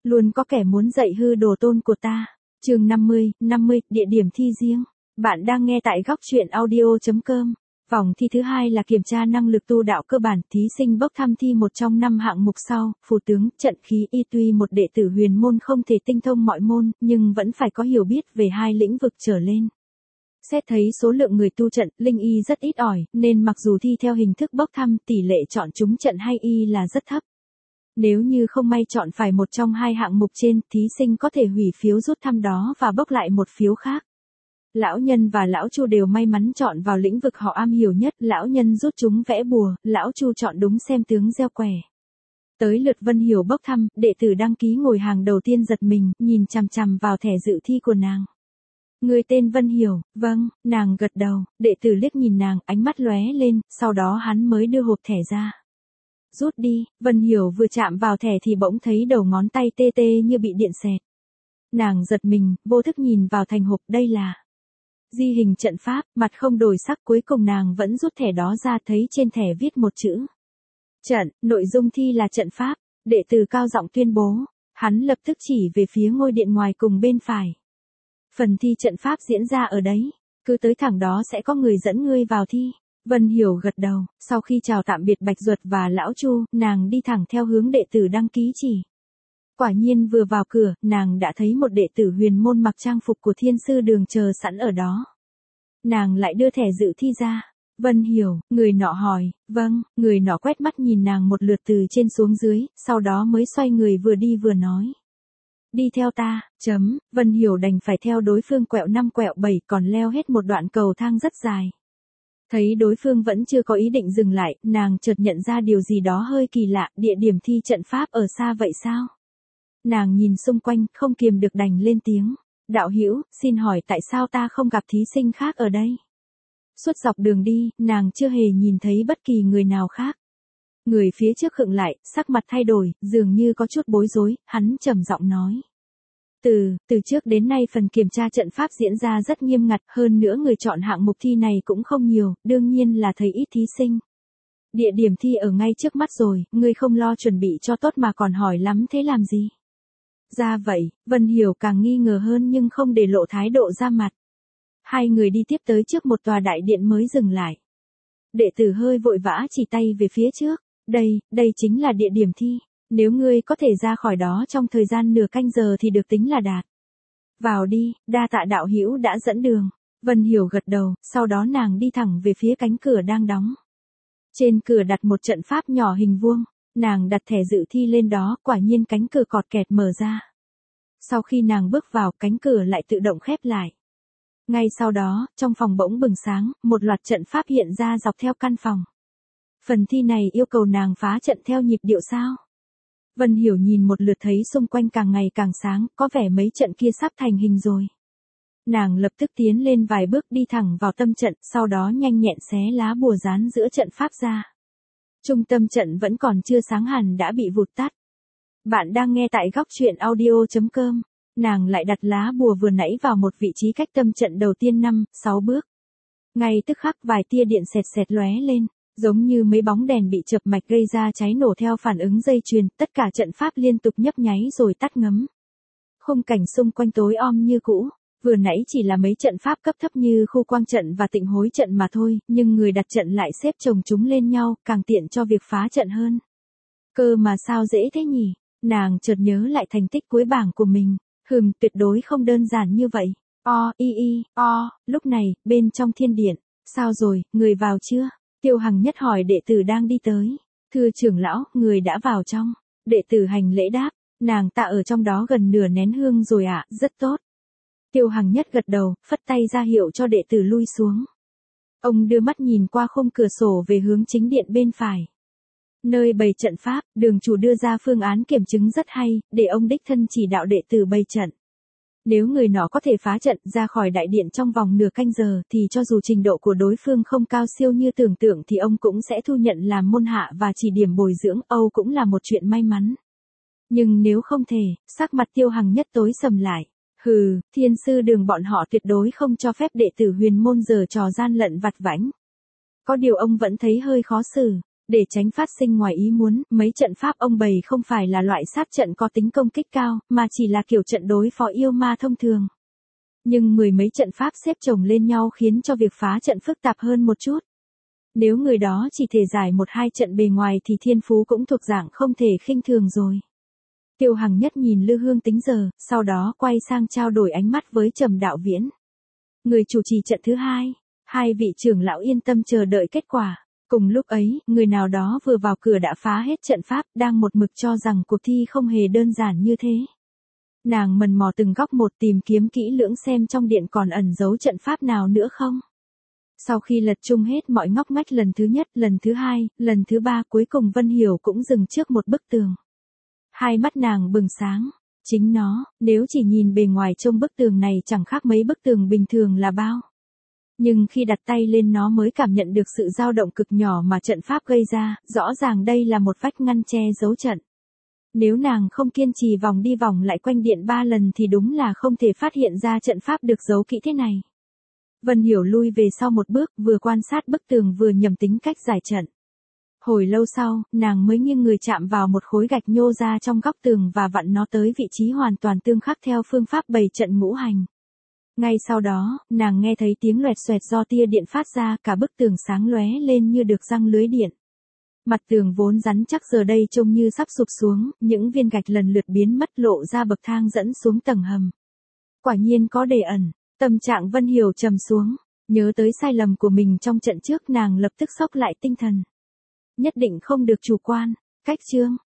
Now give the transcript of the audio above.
Luôn có kẻ muốn dạy hư đồ tôn của ta. Chương 50, địa điểm thi riêng. Bạn đang nghe tại góc truyện audio.com. Vòng thi thứ 2 là kiểm tra năng lực tu đạo cơ bản, thí sinh bốc thăm thi một trong 5 hạng mục sau, phù tướng, trận khí y. Tuy một đệ tử huyền môn không thể tinh thông mọi môn, nhưng vẫn phải có hiểu biết về 2 lĩnh vực trở lên. Xét thấy số lượng người tu trận, linh y rất ít ỏi, nên mặc dù thi theo hình thức bốc thăm, tỷ lệ chọn trúng trận hay y là rất thấp. Nếu như không may chọn phải một trong 2 hạng mục trên, thí sinh có thể hủy phiếu rút thăm đó và bốc lại một phiếu khác. Lão Nhân và Lão Chu đều may mắn chọn vào lĩnh vực họ am hiểu nhất, Lão Nhân rút trúng vẽ bùa, Lão Chu chọn đúng xem tướng gieo quẻ. Tới lượt Vân Hiểu bốc thăm, đệ tử đăng ký ngồi hàng đầu tiên giật mình, nhìn chằm chằm vào thẻ dự thi của nàng. Người tên Vân Hiểu, vâng, nàng gật đầu, đệ tử liếc nhìn nàng, ánh mắt lóe lên, sau đó hắn mới đưa hộp thẻ ra. Rút đi, Vân Hiểu vừa chạm vào thẻ thì bỗng thấy đầu ngón tay tê tê như bị điện xẹt. Nàng giật mình, vô thức nhìn vào thành hộp, đây là di hình trận pháp, mặt không đổi sắc, cuối cùng nàng vẫn rút thẻ đó ra, thấy trên thẻ viết một chữ. Trận, nội dung thi là trận pháp, đệ tử cao giọng tuyên bố, hắn lập tức chỉ về phía ngôi điện ngoài cùng bên phải. Phần thi trận pháp diễn ra ở đấy, cứ tới thẳng đó sẽ có người dẫn ngươi vào thi. Vân Hiểu gật đầu, sau khi chào tạm biệt Bạch Duật và Lão Chu, nàng đi thẳng theo hướng đệ tử đăng ký chỉ. Quả nhiên vừa vào cửa, nàng đã thấy một đệ tử huyền môn mặc trang phục của Thiên Sư Đường chờ sẵn ở đó. Nàng lại đưa thẻ dự thi ra. Vân Hiểu, người nọ hỏi, vâng, người nọ quét mắt nhìn nàng một lượt từ trên xuống dưới, sau đó mới xoay người vừa đi vừa nói. Đi theo ta, Vân Hiểu đành phải theo đối phương quẹo 5 quẹo 7 còn leo hết một đoạn cầu thang rất dài. Thấy đối phương vẫn chưa có ý định dừng lại, nàng chợt nhận ra điều gì đó hơi kỳ lạ, địa điểm thi trận pháp ở xa vậy sao? Nàng nhìn xung quanh, không kiềm được đành lên tiếng. Đạo hữu, xin hỏi tại sao ta không gặp thí sinh khác ở đây? Suốt dọc đường đi, nàng chưa hề nhìn thấy bất kỳ người nào khác. Người phía trước khựng lại, sắc mặt thay đổi, dường như có chút bối rối, hắn trầm giọng nói. Từ trước đến nay phần kiểm tra trận pháp diễn ra rất nghiêm ngặt, hơn nữa người chọn hạng mục thi này cũng không nhiều, đương nhiên là thấy ít thí sinh. Địa điểm thi ở ngay trước mắt rồi, ngươi không lo chuẩn bị cho tốt mà còn hỏi lắm thế làm gì? Ra vậy, Vân Hiểu càng nghi ngờ hơn nhưng không để lộ thái độ ra mặt. Hai người đi tiếp tới trước một tòa đại điện mới dừng lại. Đệ tử hơi vội vã chỉ tay về phía trước, đây chính là địa điểm thi. Nếu ngươi có thể ra khỏi đó trong thời gian nửa canh giờ thì được tính là đạt. Vào đi, đa tạ đạo hữu đã dẫn đường. Vân Hiểu gật đầu, sau đó nàng đi thẳng về phía cánh cửa đang đóng. Trên cửa đặt một trận pháp nhỏ hình vuông, nàng đặt thẻ dự thi lên đó, quả nhiên cánh cửa cọt kẹt mở ra. Sau khi nàng bước vào, cánh cửa lại tự động khép lại. Ngay sau đó, trong phòng bỗng bừng sáng, một loạt trận pháp hiện ra dọc theo căn phòng. Phần thi này yêu cầu nàng phá trận theo nhịp điệu sao? Vân Hiểu nhìn một lượt thấy xung quanh càng ngày càng sáng, có vẻ mấy trận kia sắp thành hình rồi. Nàng lập tức tiến lên vài bước đi thẳng vào tâm trận, sau đó nhanh nhẹn xé lá bùa dán giữa trận pháp ra. Trung tâm trận vẫn còn chưa sáng hẳn đã bị vụt tắt. Bạn đang nghe tại góc truyện audio.com. Nàng lại đặt lá bùa vừa nãy vào một vị trí cách tâm trận đầu tiên 5-6 bước. Ngay tức khắc vài tia điện xẹt xẹt lóe lên. Giống như mấy bóng đèn bị chập mạch gây ra cháy nổ theo phản ứng dây chuyền, tất cả trận pháp liên tục nhấp nháy rồi tắt ngấm. Khung cảnh xung quanh tối om như cũ, vừa nãy chỉ là mấy trận pháp cấp thấp như khu quang trận và tịnh hối trận mà thôi, nhưng người đặt trận lại xếp chồng chúng lên nhau, càng tiện cho việc phá trận hơn. Cơ mà sao dễ thế nhỉ? Nàng chợt nhớ lại thành tích cuối bảng của mình, tuyệt đối không đơn giản như vậy. Lúc này, bên trong thiên điện, sao rồi, người vào chưa? Tiêu Hằng Nhất hỏi đệ tử đang đi tới. Thưa trưởng lão, người đã vào trong. Đệ tử hành lễ đáp, nàng ta ở trong đó gần nửa nén hương rồi ạ, rất tốt. Tiêu Hằng Nhất gật đầu, phất tay ra hiệu cho đệ tử lui xuống. Ông đưa mắt nhìn qua khung cửa sổ về hướng chính điện bên phải. Nơi bày trận pháp, đường chủ đưa ra phương án kiểm chứng rất hay, để ông đích thân chỉ đạo đệ tử bày trận. Nếu người nọ có thể phá trận ra khỏi đại điện trong vòng nửa canh giờ thì cho dù trình độ của đối phương không cao siêu như tưởng tượng thì ông cũng sẽ thu nhận làm môn hạ và chỉ điểm bồi dưỡng, Âu cũng là một chuyện may mắn. Nhưng nếu không thể, sắc mặt Tiêu Hằng Nhất tối sầm lại. Thiên Sư Đường bọn họ tuyệt đối không cho phép đệ tử huyền môn giở trò gian lận vặt vãnh. Có điều ông vẫn thấy hơi khó xử. Để tránh phát sinh ngoài ý muốn, mấy trận pháp ông bày không phải là loại sát trận có tính công kích cao, mà chỉ là kiểu trận đối phó yêu ma thông thường. Nhưng mười mấy trận pháp xếp chồng lên nhau khiến cho việc phá trận phức tạp hơn một chút. Nếu người đó chỉ thể giải một hai trận bề ngoài thì thiên phú cũng thuộc dạng không thể khinh thường rồi. Kiều Hằng Nhất nhìn Lư Hương tính giờ, sau đó quay sang trao đổi ánh mắt với Trầm Đạo Viễn. Người chủ trì trận thứ hai, hai vị trưởng lão yên tâm chờ đợi kết quả. Cùng lúc ấy, người nào đó vừa vào cửa đã phá hết trận pháp, đang một mực cho rằng cuộc thi không hề đơn giản như thế. Nàng mần mò từng góc một tìm kiếm kỹ lưỡng xem trong điện còn ẩn giấu trận pháp nào nữa không. Sau khi lật chung hết mọi ngóc ngách lần thứ nhất, lần thứ hai, lần thứ ba, cuối cùng Vân Hiểu cũng dừng trước một bức tường. Hai mắt nàng bừng sáng. Chính nó, nếu chỉ nhìn bề ngoài trông bức tường này chẳng khác mấy bức tường bình thường là bao. Nhưng khi đặt tay lên nó mới cảm nhận được sự dao động cực nhỏ mà trận pháp gây ra, rõ ràng đây là một vách ngăn che giấu trận. Nếu nàng không kiên trì vòng đi vòng lại quanh điện 3 lần thì đúng là không thể phát hiện ra trận pháp được giấu kỹ thế này. Vân Hiểu lui về sau một bước, vừa quan sát bức tường vừa nhầm tính cách giải trận. Hồi lâu sau, nàng mới nghiêng người chạm vào một khối gạch nhô ra trong góc tường và vặn nó tới vị trí hoàn toàn tương khắc theo phương pháp bày trận ngũ hành. Ngay sau đó, nàng nghe thấy tiếng loẹt xoẹt do tia điện phát ra, cả bức tường sáng lóe lên như được giăng lưới điện. Mặt tường vốn rắn chắc giờ đây trông như sắp sụp xuống, những viên gạch lần lượt biến mất lộ ra bậc thang dẫn xuống tầng hầm. Quả nhiên có đề ẩn, tâm trạng Vân Hiểu trầm xuống, nhớ tới sai lầm của mình trong trận trước nàng lập tức xốc lại tinh thần. Nhất định không được chủ quan, cách chương.